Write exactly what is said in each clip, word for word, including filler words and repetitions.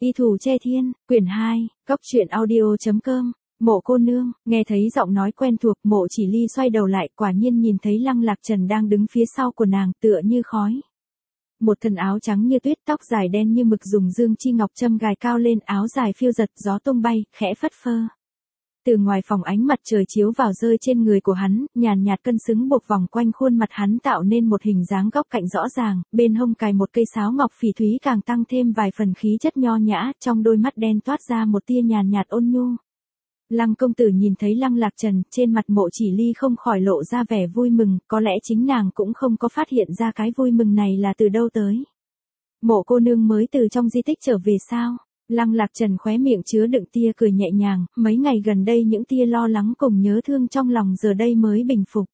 Y Thù Che Thiên, quyển hai, cốc truyện audio chấm com. Mộ cô nương, nghe thấy giọng nói quen thuộc, Mộ Chỉ Ly xoay đầu lại, quả nhiên nhìn thấy Lăng Lạc Trần đang đứng phía sau của nàng, tựa như khói. Một thân áo trắng như tuyết, tóc dài đen như mực, dùng dương chi ngọc châm gài cao lên, áo dài phiêu giật, gió tung bay, khẽ phất phơ. Từ ngoài phòng ánh mặt trời chiếu vào rơi trên người của hắn, nhàn nhạt cân xứng buộc vòng quanh khuôn mặt hắn tạo nên một hình dáng góc cạnh rõ ràng, bên hông cài một cây sáo ngọc phỉ thúy càng tăng thêm vài phần khí chất nho nhã, trong đôi mắt đen toát ra một tia nhàn nhạt ôn nhu. Lăng công tử nhìn thấy Lăng Lạc Trần, trên mặt Mộ Chỉ Ly không khỏi lộ ra vẻ vui mừng, có lẽ chính nàng cũng không có phát hiện ra cái vui mừng này là từ đâu tới. Mộ cô nương mới từ trong di tích trở về sao? Lăng Lạc Trần khóe miệng chứa đựng tia cười nhẹ nhàng, mấy ngày gần đây những tia lo lắng cùng nhớ thương trong lòng giờ đây mới bình phục.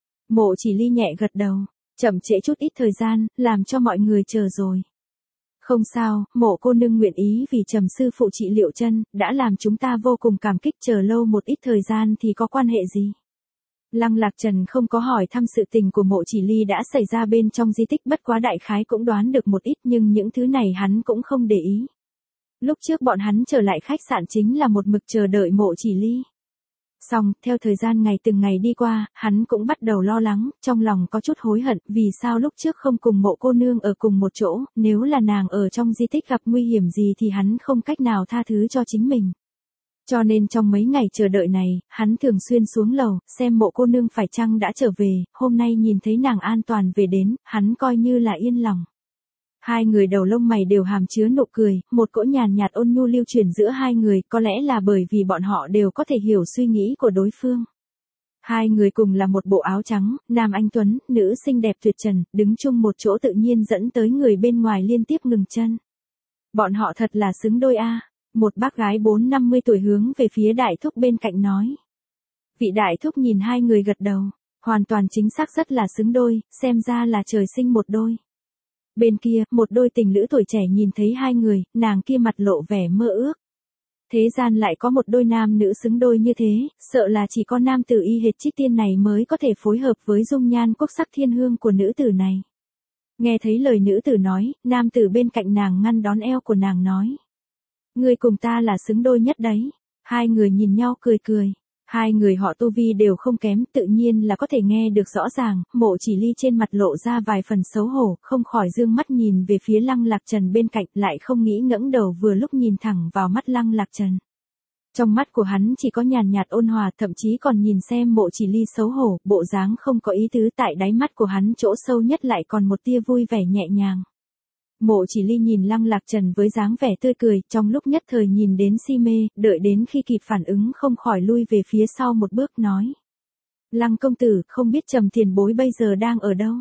Mộ Chỉ Ly nhẹ gật đầu, chậm trễ chút ít thời gian, làm cho mọi người chờ rồi. Không sao, Mộ cô nương nguyện ý vì Trầm sư phụ trị liệu chân, đã làm chúng ta vô cùng cảm kích, chờ lâu một ít thời gian thì có quan hệ gì. Lăng Lạc Trần không có hỏi thăm sự tình của Mộ Chỉ Ly đã xảy ra bên trong di tích, bất quá đại khái cũng đoán được một ít, nhưng những thứ này hắn cũng không để ý. Lúc trước bọn hắn trở lại khách sạn chính là một mực chờ đợi Mộ Chỉ Ly. Xong, theo thời gian ngày từng ngày đi qua, hắn cũng bắt đầu lo lắng, trong lòng có chút hối hận, vì sao lúc trước không cùng Mộ cô nương ở cùng một chỗ, nếu là nàng ở trong di tích gặp nguy hiểm gì thì hắn không cách nào tha thứ cho chính mình. Cho nên trong mấy ngày chờ đợi này, hắn thường xuyên xuống lầu, xem Mộ cô nương phải chăng đã trở về, hôm nay nhìn thấy nàng an toàn về đến, hắn coi như là yên lòng. Hai người đầu lông mày đều hàm chứa nụ cười, một cỗ nhàn nhạt ôn nhu lưu truyền giữa hai người, có lẽ là bởi vì bọn họ đều có thể hiểu suy nghĩ của đối phương. Hai người cùng là một bộ áo trắng, nam anh tuấn, nữ xinh đẹp tuyệt trần, đứng chung một chỗ tự nhiên dẫn tới người bên ngoài liên tiếp ngừng chân. Bọn họ thật là xứng đôi a. Một bác gái bốn năm mươi tuổi hướng về phía đại thúc bên cạnh nói. Vị đại thúc nhìn hai người gật đầu, hoàn toàn chính xác rất là xứng đôi, xem ra là trời sinh một đôi. Bên kia, một đôi tình lữ tuổi trẻ nhìn thấy hai người, nàng kia mặt lộ vẻ mơ ước. Thế gian lại có một đôi nam nữ xứng đôi như thế, sợ là chỉ có nam tử y hệt Trích Tiên này mới có thể phối hợp với dung nhan quốc sắc thiên hương của nữ tử này. Nghe thấy lời nữ tử nói, nam tử bên cạnh nàng ngăn đón eo của nàng nói. Ngươi cùng ta là xứng đôi nhất đấy. Hai người nhìn nhau cười cười. Hai người họ tu vi đều không kém, tự nhiên là có thể nghe được rõ ràng. Mộ Chỉ Ly trên mặt lộ ra vài phần xấu hổ, không khỏi dương mắt nhìn về phía Lăng Lạc Trần bên cạnh, lại không nghĩ ngẩng đầu vừa lúc nhìn thẳng vào mắt Lăng Lạc Trần. Trong mắt của hắn chỉ có nhàn nhạt ôn hòa, thậm chí còn nhìn xem Mộ Chỉ Ly xấu hổ, bộ dáng không có ý tứ, tại đáy mắt của hắn chỗ sâu nhất lại còn một tia vui vẻ nhẹ nhàng. Mộ Chỉ Ly nhìn Lăng Lạc Trần với dáng vẻ tươi cười, trong lúc nhất thời nhìn đến si mê, đợi đến khi kịp phản ứng không khỏi lui về phía sau một bước nói. Lăng công tử, không biết Trầm tiền bối bây giờ đang ở đâu?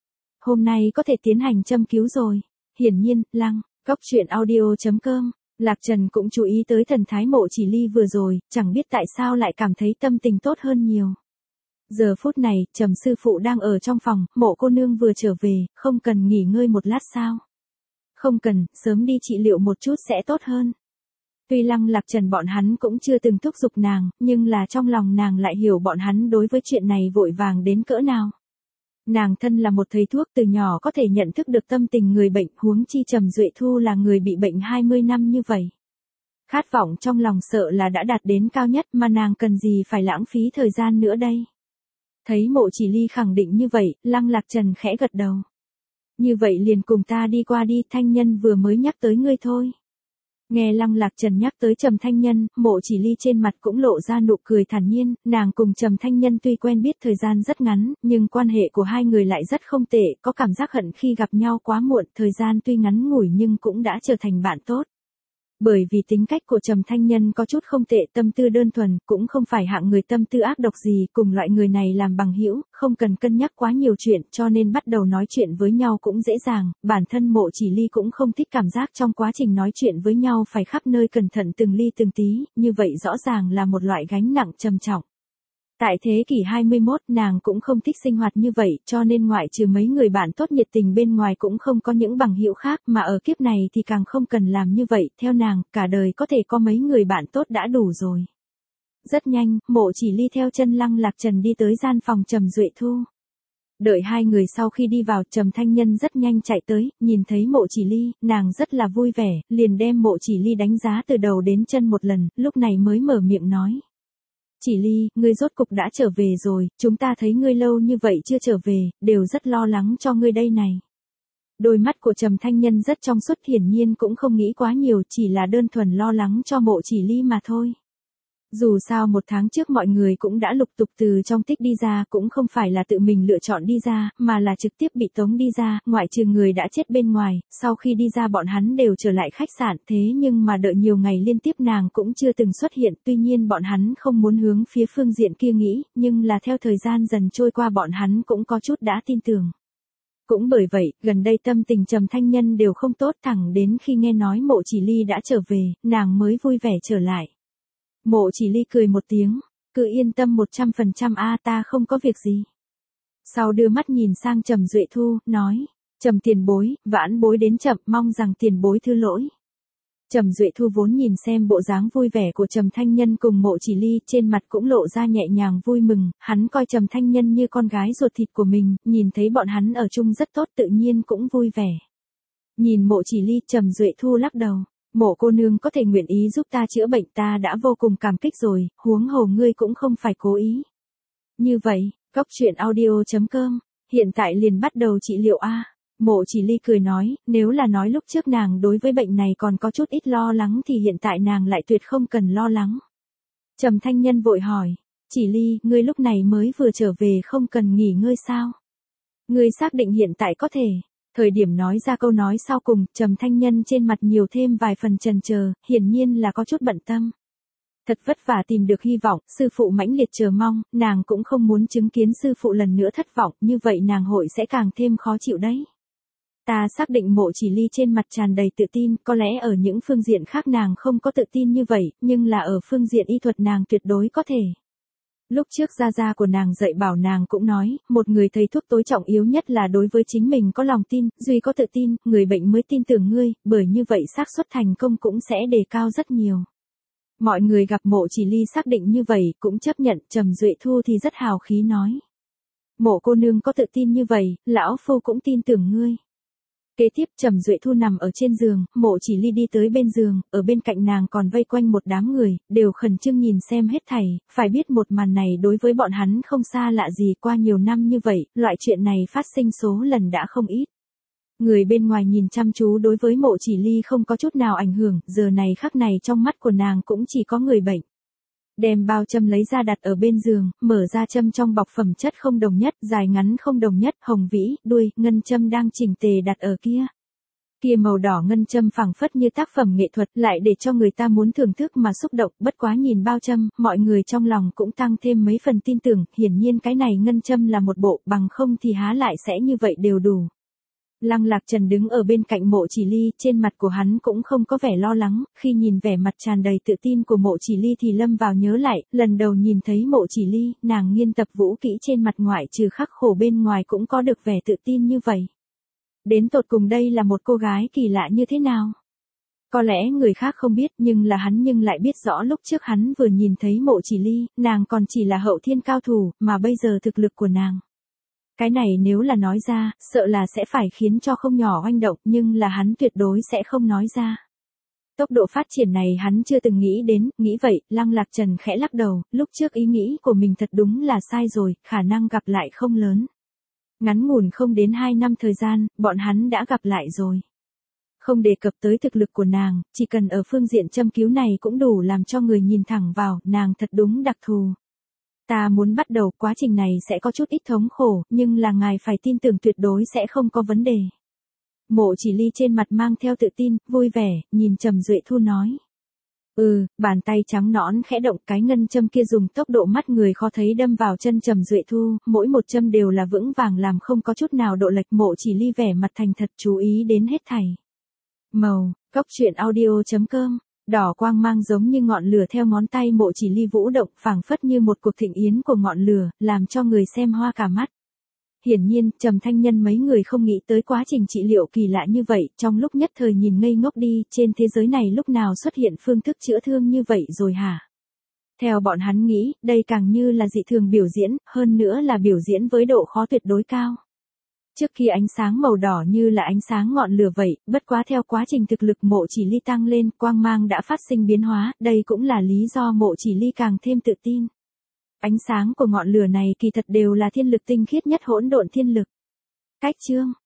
Hôm nay có thể tiến hành châm cứu rồi. Hiển nhiên, Lăng, cốc truyện audio chấm com, Lạc Trần cũng chú ý tới thần thái Mộ Chỉ Ly vừa rồi, chẳng biết tại sao lại cảm thấy tâm tình tốt hơn nhiều. Giờ phút này, Trầm sư phụ đang ở trong phòng, Mộ cô nương vừa trở về, không cần nghỉ ngơi một lát sao? Không cần, sớm đi trị liệu một chút sẽ tốt hơn. Tuy Lăng Lạc Trần bọn hắn cũng chưa từng thúc giục nàng, nhưng là trong lòng nàng lại hiểu bọn hắn đối với chuyện này vội vàng đến cỡ nào. Nàng thân là một thầy thuốc, từ nhỏ có thể nhận thức được tâm tình người bệnh, huống chi Trầm Duệ Thu là người bị bệnh hai mươi năm như vậy. Khát vọng trong lòng sợ là đã đạt đến cao nhất, mà nàng cần gì phải lãng phí thời gian nữa đây. Thấy Mộ Chỉ Ly khẳng định như vậy, Lăng Lạc Trần khẽ gật đầu. Như vậy liền cùng ta đi qua đi, Thanh Nhân vừa mới nhắc tới ngươi thôi. Nghe Lăng Lạc Trần nhắc tới Trầm Thanh Nhân, Mộ Chỉ Ly trên mặt cũng lộ ra nụ cười thản nhiên, nàng cùng Trầm Thanh Nhân tuy quen biết thời gian rất ngắn, nhưng quan hệ của hai người lại rất không tệ, có cảm giác hận khi gặp nhau quá muộn, thời gian tuy ngắn ngủi nhưng cũng đã trở thành bạn tốt. Bởi vì tính cách của Trầm Thanh Nhân có chút không tệ, tâm tư đơn thuần, cũng không phải hạng người tâm tư ác độc gì, cùng loại người này làm bằng hữu, không cần cân nhắc quá nhiều chuyện, cho nên bắt đầu nói chuyện với nhau cũng dễ dàng, bản thân Mộ Chỉ Ly cũng không thích cảm giác trong quá trình nói chuyện với nhau phải khắp nơi cẩn thận từng ly từng tí, như vậy rõ ràng là một loại gánh nặng trầm trọng. Tại thế kỷ hai mươi mốt, nàng cũng không thích sinh hoạt như vậy, cho nên ngoại trừ mấy người bạn tốt nhiệt tình bên ngoài cũng không có những bằng hữu khác, mà ở kiếp này thì càng không cần làm như vậy, theo nàng, cả đời có thể có mấy người bạn tốt đã đủ rồi. Rất nhanh, Mộ Chỉ Ly theo chân Lăng Lạc Trần đi tới gian phòng Trầm Duệ Thu. Đợi hai người sau khi đi vào, Trầm Thanh Nhân rất nhanh chạy tới, nhìn thấy Mộ Chỉ Ly, nàng rất là vui vẻ, liền đem Mộ Chỉ Ly đánh giá từ đầu đến chân một lần, lúc này mới mở miệng nói. Chỉ Ly, ngươi rốt cục đã trở về rồi, chúng ta thấy ngươi lâu như vậy chưa trở về, đều rất lo lắng cho ngươi đây này. Đôi mắt của Trầm Thanh Nhân rất trong suốt, hiển nhiên cũng không nghĩ quá nhiều, chỉ là đơn thuần lo lắng cho Mộ Chỉ Ly mà thôi. Dù sao một tháng trước mọi người cũng đã lục tục từ trong tích đi ra, cũng không phải là tự mình lựa chọn đi ra, mà là trực tiếp bị tống đi ra, ngoại trừ người đã chết bên ngoài, sau khi đi ra bọn hắn đều trở lại khách sạn, thế nhưng mà đợi nhiều ngày liên tiếp nàng cũng chưa từng xuất hiện, tuy nhiên bọn hắn không muốn hướng phía phương diện kia nghĩ, nhưng là theo thời gian dần trôi qua bọn hắn cũng có chút đã tin tưởng. Cũng bởi vậy, gần đây tâm tình Trầm Thanh Nhân đều không tốt, thẳng đến khi nghe nói Mộ Chỉ Ly đã trở về, nàng mới vui vẻ trở lại. Mộ Chỉ Ly cười một tiếng, cứ yên tâm một trăm phần trăm a ta không có việc gì. Sau đưa mắt nhìn sang Trầm Duệ Thu, nói, Trầm tiền bối, vãn bối đến chậm, mong rằng tiền bối thứ lỗi. Trầm Duệ Thu vốn nhìn xem bộ dáng vui vẻ của Trầm Thanh Nhân cùng Mộ Chỉ Ly, trên mặt cũng lộ ra nhẹ nhàng vui mừng, hắn coi Trầm Thanh Nhân như con gái ruột thịt của mình, nhìn thấy bọn hắn ở chung rất tốt tự nhiên cũng vui vẻ. Nhìn Mộ Chỉ Ly, Trầm Duệ Thu lắc đầu. Mộ cô nương có thể nguyện ý giúp ta chữa bệnh ta đã vô cùng cảm kích rồi, huống hồ ngươi cũng không phải cố ý. Như vậy, Góc Truyện Audio chấm com, hiện tại liền bắt đầu trị liệu a. Mộ Chỉ Ly cười nói, nếu là nói lúc trước nàng đối với bệnh này còn có chút ít lo lắng thì hiện tại nàng lại tuyệt không cần lo lắng. Trầm Thanh Nhân vội hỏi, Chỉ Ly, ngươi lúc này mới vừa trở về không cần nghỉ ngơi sao? Ngươi xác định hiện tại có thể. Thời điểm nói ra câu nói sau cùng, Trầm Thanh Nhân trên mặt nhiều thêm vài phần chần chờ, hiển nhiên là có chút bận tâm. Thật vất vả tìm được hy vọng, sư phụ mãnh liệt chờ mong, nàng cũng không muốn chứng kiến sư phụ lần nữa thất vọng, như vậy nàng hội sẽ càng thêm khó chịu đấy. Ta xác định Mộ Chỉ Ly trên mặt tràn đầy tự tin, có lẽ ở những phương diện khác nàng không có tự tin như vậy, nhưng là ở phương diện y thuật nàng tuyệt đối có thể. Lúc trước gia gia của nàng dạy bảo nàng cũng nói, một người thầy thuốc tối trọng yếu nhất là đối với chính mình có lòng tin, duy có tự tin, người bệnh mới tin tưởng ngươi, bởi như vậy xác suất thành công cũng sẽ đề cao rất nhiều. Mọi người gặp Mộ Chỉ Ly xác định như vậy, cũng chấp nhận, Trầm Duệ Thu thì rất hào khí nói. Mộ cô nương có tự tin như vậy, lão phu cũng tin tưởng ngươi. Kế tiếp Trầm Duệ Thu nằm ở trên giường, Mộ Chỉ Ly đi tới bên giường, ở bên cạnh nàng còn vây quanh một đám người, đều khẩn trương nhìn xem hết thảy, phải biết một màn này đối với bọn hắn không xa lạ gì, qua nhiều năm như vậy, loại chuyện này phát sinh số lần đã không ít. Người bên ngoài nhìn chăm chú đối với Mộ Chỉ Ly không có chút nào ảnh hưởng, giờ này khắc này trong mắt của nàng cũng chỉ có người bệnh. Đem bao châm lấy ra đặt ở bên giường, mở ra châm trong bọc phẩm chất không đồng nhất, dài ngắn không đồng nhất, hồng vĩ, đuôi, ngân châm đang chỉnh tề đặt ở kia. Kia màu đỏ ngân châm phảng phất như tác phẩm nghệ thuật, lại để cho người ta muốn thưởng thức mà xúc động, bất quá nhìn bao châm, mọi người trong lòng cũng tăng thêm mấy phần tin tưởng, hiển nhiên cái này ngân châm là một bộ, bằng không thì há lại sẽ như vậy đều đủ. Lăng Lạc Trần đứng ở bên cạnh Mộ Chỉ Ly, trên mặt của hắn cũng không có vẻ lo lắng, khi nhìn vẻ mặt tràn đầy tự tin của Mộ Chỉ Ly thì lâm vào nhớ lại, lần đầu nhìn thấy Mộ Chỉ Ly, nàng nghiên tập vũ kỹ trên mặt ngoại trừ khắc khổ bên ngoài cũng có được vẻ tự tin như vậy. Đến tột cùng đây là một cô gái kỳ lạ như thế nào? Có lẽ người khác không biết nhưng là hắn nhưng lại biết rõ lúc trước hắn vừa nhìn thấy Mộ Chỉ Ly, nàng còn chỉ là hậu thiên cao thủ, mà bây giờ thực lực của nàng. Cái này nếu là nói ra, sợ là sẽ phải khiến cho không nhỏ oanh động, nhưng là hắn tuyệt đối sẽ không nói ra. Tốc độ phát triển này hắn chưa từng nghĩ đến, nghĩ vậy, Lăng Lạc Trần khẽ lắc đầu, lúc trước ý nghĩ của mình thật đúng là sai rồi, khả năng gặp lại không lớn. Ngắn ngủn không đến hai năm thời gian, bọn hắn đã gặp lại rồi. Không đề cập tới thực lực của nàng, chỉ cần ở phương diện châm cứu này cũng đủ làm cho người nhìn thẳng vào, nàng thật đúng đặc thù. Ta muốn bắt đầu, quá trình này sẽ có chút ít thống khổ, nhưng là ngài phải tin tưởng tuyệt đối sẽ không có vấn đề. Mộ Chỉ Ly trên mặt mang theo tự tin, vui vẻ, nhìn Trầm Duệ Thu nói. Ừ, bàn tay trắng nõn khẽ động, cái ngân châm kia dùng tốc độ mắt người khó thấy đâm vào chân Trầm Duệ Thu, mỗi một châm đều là vững vàng làm không có chút nào độ lệch. Mộ Chỉ Ly vẻ mặt thành thật chú ý đến hết thảy. Màu, Góc Truyện Audio chấm com. Đỏ quang mang giống như ngọn lửa theo ngón tay Mộ Chỉ Ly vũ động, phảng phất như một cuộc thịnh yến của ngọn lửa, làm cho người xem hoa cả mắt. Hiển nhiên, Trầm Thanh Nhân mấy người không nghĩ tới quá trình trị liệu kỳ lạ như vậy, trong lúc nhất thời nhìn ngây ngốc đi, trên thế giới này lúc nào xuất hiện phương thức chữa thương như vậy rồi hả? Theo bọn hắn nghĩ, đây càng như là dị thường biểu diễn, hơn nữa là biểu diễn với độ khó tuyệt đối cao. Trước khi ánh sáng màu đỏ như là ánh sáng ngọn lửa vậy, bất quá theo quá trình thực lực Mộ Chỉ Ly tăng lên, quang mang đã phát sinh biến hóa, đây cũng là lý do Mộ Chỉ Ly càng thêm tự tin. Ánh sáng của ngọn lửa này kỳ thật đều là thiên lực tinh khiết nhất hỗn độn thiên lực. Cách chương